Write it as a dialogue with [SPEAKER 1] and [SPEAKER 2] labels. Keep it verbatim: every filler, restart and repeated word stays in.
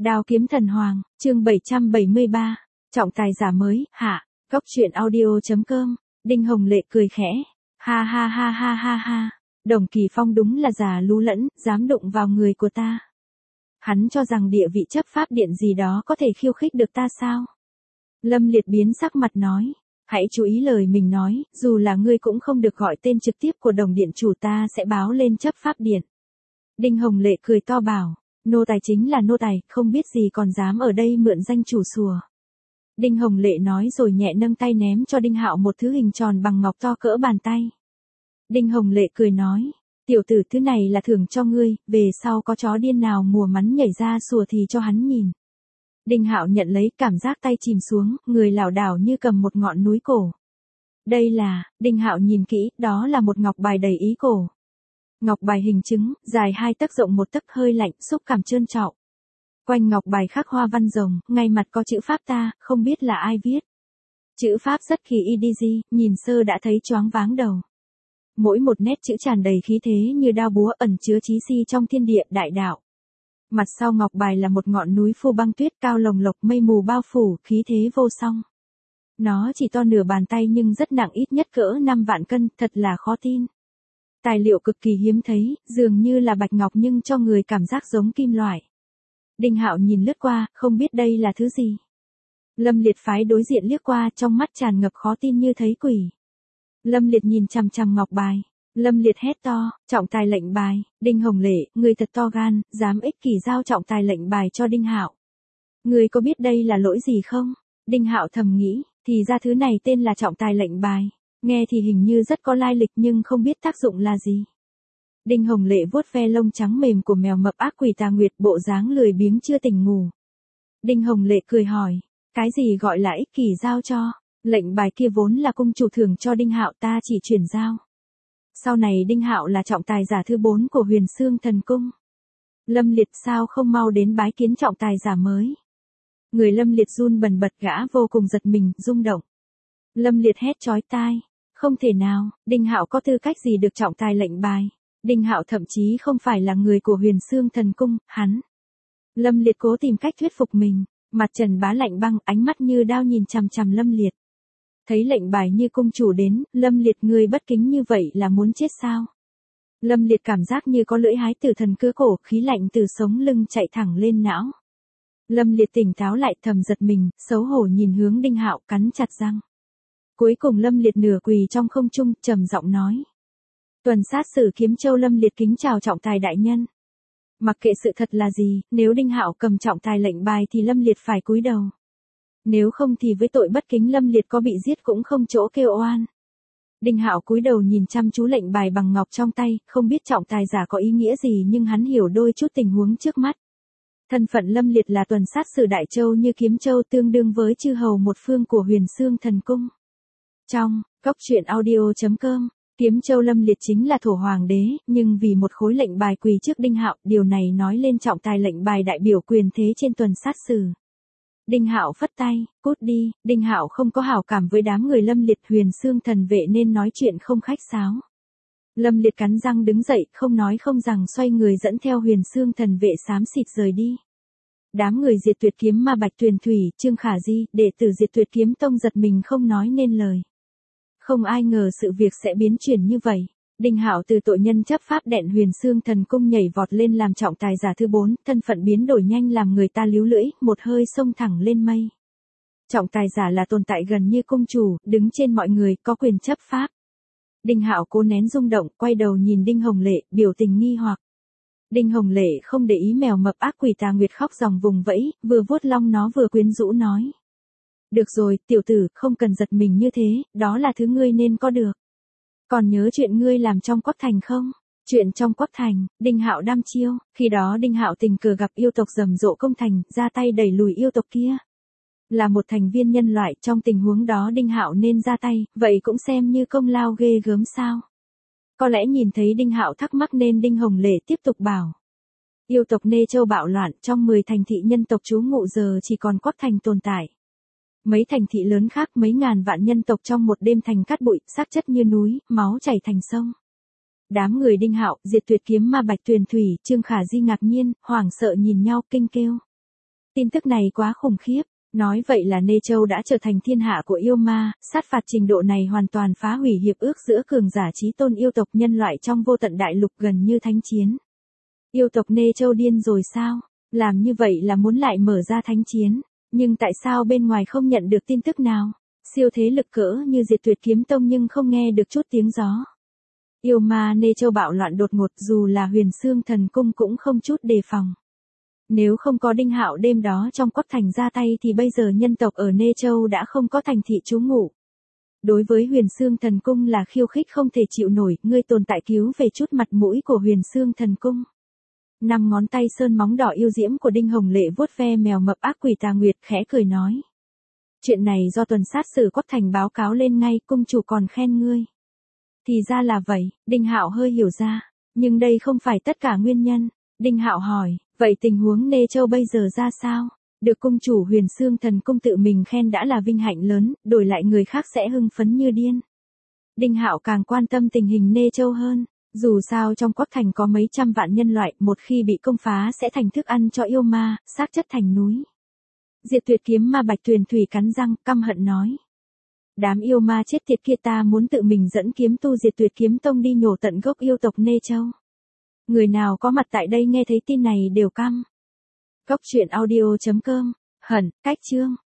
[SPEAKER 1] Đao kiếm thần hoàng, chương bảy trăm bảy mươi ba, trọng tài giả mới, hạ, góc truyện audio.com, Đinh Hồng Lệ cười khẽ, ha ha ha ha ha ha, Đồng Kỳ Phong đúng là già lú lẫn, dám đụng vào người của ta. Hắn cho rằng địa vị chấp pháp điện gì đó có thể khiêu khích được ta sao? Lâm Liệt biến sắc mặt nói, hãy chú ý lời mình nói, dù là ngươi cũng không được gọi tên trực tiếp của đồng điện chủ, ta sẽ báo lên chấp pháp điện. Đinh Hồng Lệ cười to bảo, nô tài chính là nô tài, không biết gì còn dám ở đây mượn danh chủ sùa. Đinh Hồng Lệ nói rồi nhẹ nâng tay ném cho Đinh Hạo một thứ hình tròn bằng ngọc to cỡ bàn tay. Đinh Hồng Lệ cười nói, tiểu tử, thứ này là thưởng cho ngươi, về sau có chó điên nào mùa mắn nhảy ra sùa thì cho hắn nhìn. Đinh Hạo nhận lấy, cảm giác tay chìm xuống, người lảo đảo như cầm một ngọn núi cổ. Đây là, Đinh Hạo nhìn kỹ, đó là một ngọc bài đầy ý cổ. Ngọc bài hình trứng, dài hai tấc rộng một tấc, hơi lạnh, xúc cảm trơn trạo. Quanh ngọc bài khắc hoa văn rồng, ngay mặt có chữ pháp ta, không biết là ai viết. Chữ pháp rất kỳ y, nhìn sơ đã thấy choáng váng đầu. Mỗi một nét chữ tràn đầy khí thế như đao búa, ẩn chứa chí si trong thiên địa đại đạo. Mặt sau ngọc bài là một ngọn núi phù băng tuyết cao lồng lộc, mây mù bao phủ, khí thế vô song. Nó chỉ to nửa bàn tay nhưng rất nặng, ít nhất cỡ năm vạn cân, thật là khó tin. Tài liệu cực kỳ hiếm thấy, dường như là bạch ngọc nhưng cho người cảm giác giống kim loại. Đinh Hạo nhìn lướt qua, không biết đây là thứ gì. Lâm Liệt phái đối diện liếc qua, trong mắt tràn ngập khó tin như thấy quỷ. Lâm Liệt nhìn chằm chằm ngọc bài. Lâm Liệt hét to, trọng tài lệnh bài, Đinh Hồng Lệ, người thật to gan, dám ích kỷ giao trọng tài lệnh bài cho Đinh Hạo. Người có biết đây là lỗi gì không? Đinh Hạo thầm nghĩ, thì ra thứ này tên là trọng tài lệnh bài, nghe thì hình như rất có lai lịch nhưng không biết tác dụng là gì. Đinh Hồng Lệ vuốt ve lông trắng mềm của mèo mập ác quỷ Tà Nguyệt, bộ dáng lười biếng chưa tỉnh ngủ. Đinh Hồng Lệ cười hỏi, cái gì gọi là ích kỷ giao cho? Lệnh bài kia vốn là cung chủ thưởng cho Đinh Hạo, ta chỉ chuyển giao. Sau này Đinh Hạo là trọng tài giả thứ bốn của Huyền Xương Thần Cung. Lâm Liệt, sao không mau đến bái kiến trọng tài giả mới? Người Lâm Liệt run bần bật, gã vô cùng giật mình, rung động. Lâm Liệt hét chói tai, không thể nào, Đinh Hạo có tư cách gì được trọng tài lệnh bài? Đinh Hạo thậm chí không phải là người của Huyền Xương Thần Cung, hắn. Lâm Liệt cố tìm cách thuyết phục mình, mặt Trần Bá lạnh băng, ánh mắt như đao nhìn chằm chằm Lâm Liệt. Thấy lệnh bài như cung chủ đến, Lâm Liệt, người bất kính như vậy là muốn chết sao? Lâm Liệt cảm giác như có lưỡi hái tử thần cứa cổ, khí lạnh từ sống lưng chạy thẳng lên não. Lâm Liệt tỉnh táo lại, thầm giật mình, xấu hổ nhìn hướng Đinh Hạo, cắn chặt răng. Cuối cùng Lâm Liệt nửa quỳ trong không trung, trầm giọng nói. Tuần sát sử Kiếm Châu. Lâm Liệt kính chào trọng tài đại nhân. Mặc kệ sự thật là gì, nếu Đinh Hạo cầm trọng tài lệnh bài thì Lâm Liệt phải cúi đầu. Nếu không thì với tội bất kính Lâm Liệt có bị giết cũng không chỗ kêu oan. Đinh Hạo cúi đầu nhìn chăm chú lệnh bài bằng ngọc trong tay, không biết trọng tài giả có ý nghĩa gì nhưng hắn hiểu đôi chút tình huống trước mắt. Thân phận Lâm Liệt là tuần sát sử Đại Châu như Kiếm Châu, tương đương với chư hầu một phương của Huyền Xương Thần Cung. Trong góc truyện audio.com, Kiếm Châu Lâm Liệt chính là thổ hoàng đế, nhưng vì một khối lệnh bài quỳ trước Đinh Hạo, điều này nói lên trọng tài lệnh bài đại biểu quyền thế trên tuần sát sử. Đinh Hạo phất tay, cút đi. Đinh Hạo không có hảo cảm với đám người Lâm Liệt, Huyền Xương Thần vệ nên nói chuyện không khách sáo. Lâm Liệt cắn răng đứng dậy, không nói không rằng xoay người dẫn theo Huyền Xương Thần vệ xám xịt rời đi. Đám người Diệt Tuyệt Kiếm Ma, Bạch Tuyền Thủy, Trương Khả Di, đệ tử Diệt Tuyệt Kiếm Tông giật mình không nói nên lời. Không ai ngờ sự việc sẽ biến chuyển như vậy. Đinh Hạo từ tội nhân chấp pháp điện Huyền Xương Thần Cung nhảy vọt lên làm trọng tài giả thứ bốn, thân phận biến đổi nhanh làm người ta líu lưỡi, một hơi xông thẳng lên mây. Trọng tài giả là tồn tại gần như cung chủ, đứng trên mọi người, có quyền chấp pháp. Đinh Hạo cố nén rung động, quay đầu nhìn Đinh Hồng Lệ, biểu tình nghi hoặc. Đinh Hồng Lệ không để ý mèo mập ác quỷ Tà Nguyệt khóc ròng vùng vẫy, vừa vuốt lông nó vừa quyến rũ nói. Được rồi, tiểu tử, không cần giật mình như thế, đó là thứ ngươi nên có được. Còn nhớ chuyện ngươi làm trong Quắc Thành không? Chuyện trong Quắc Thành, Đinh Hạo đăm chiêu, khi đó Đinh Hạo tình cờ gặp yêu tộc rầm rộ công thành, ra tay đẩy lùi yêu tộc kia. Là một thành viên nhân loại, trong tình huống đó Đinh Hạo nên ra tay, vậy cũng xem như công lao ghê gớm sao? Có lẽ nhìn thấy Đinh Hạo thắc mắc nên Đinh Hồng Lệ tiếp tục bảo. Yêu tộc Nê Châu bạo loạn, trong mười thành thị nhân tộc trú ngụ giờ chỉ còn Quắc Thành tồn tại. Mấy thành thị lớn khác mấy ngàn vạn nhân tộc trong một đêm thành cát bụi, xác chất như núi, máu chảy thành sông. Đám người Đinh Hạo, Diệt Tuyệt Kiếm Ma, Bạch Tuyền Thủy, Trương Khả Di ngạc nhiên, hoảng sợ nhìn nhau kinh kêu. Tin tức này quá khủng khiếp. Nói vậy là Nê Châu đã trở thành thiên hạ của yêu ma, sát phạt trình độ này hoàn toàn phá hủy hiệp ước giữa cường giả chí tôn yêu tộc nhân loại trong vô tận đại lục gần như thánh chiến. Yêu tộc Nê Châu điên rồi sao? Làm như vậy là muốn lại mở ra thánh chiến, nhưng tại sao bên ngoài không nhận được tin tức nào? Siêu thế lực cỡ như Diệt Tuyệt Kiếm Tông nhưng không nghe được chút tiếng gió. Yêu ma Nê Châu bạo loạn đột ngột, dù là Huyền Xương Thần Cung cũng không chút đề phòng. Nếu không có Đinh Hạo đêm đó trong Quách Thành ra tay thì bây giờ nhân tộc ở Nê Châu đã không có thành thị trú ngụ. Đối với Huyền Xương Thần Cung là khiêu khích không thể chịu nổi, ngươi tồn tại cứu về chút mặt mũi của Huyền Xương Thần Cung. Năm ngón tay sơn móng đỏ yêu diễm của Đinh Hồng Lệ vuốt ve mèo mập ác quỷ Tà Nguyệt khẽ cười nói. Chuyện này do tuần sát sử Quách Thành báo cáo lên ngay, cung chủ còn khen ngươi. Thì ra là vậy, Đinh Hạo hơi hiểu ra, nhưng đây không phải tất cả nguyên nhân. Đinh Hạo hỏi, vậy tình huống Nê Châu bây giờ ra sao? Được cung chủ Huyền Xương Thần Cung tự mình khen đã là vinh hạnh lớn, đổi lại người khác sẽ hưng phấn như điên. Đinh Hạo càng quan tâm tình hình Nê Châu hơn, dù sao trong Quách Thành có mấy trăm vạn nhân loại, một khi bị công phá sẽ thành thức ăn cho yêu ma, xác chất thành núi. Diệt Tuyệt Kiếm Ma Bạch Tuyền Thủy cắn răng, căm hận nói. Đám yêu ma chết tiệt kia, ta muốn tự mình dẫn kiếm tu Diệt Tuyệt Kiếm Tông đi nhổ tận gốc yêu tộc Nê Châu. Người nào có mặt tại đây nghe thấy tin này đều căm. Cốc truyện audio chấm com, hận, cách chương.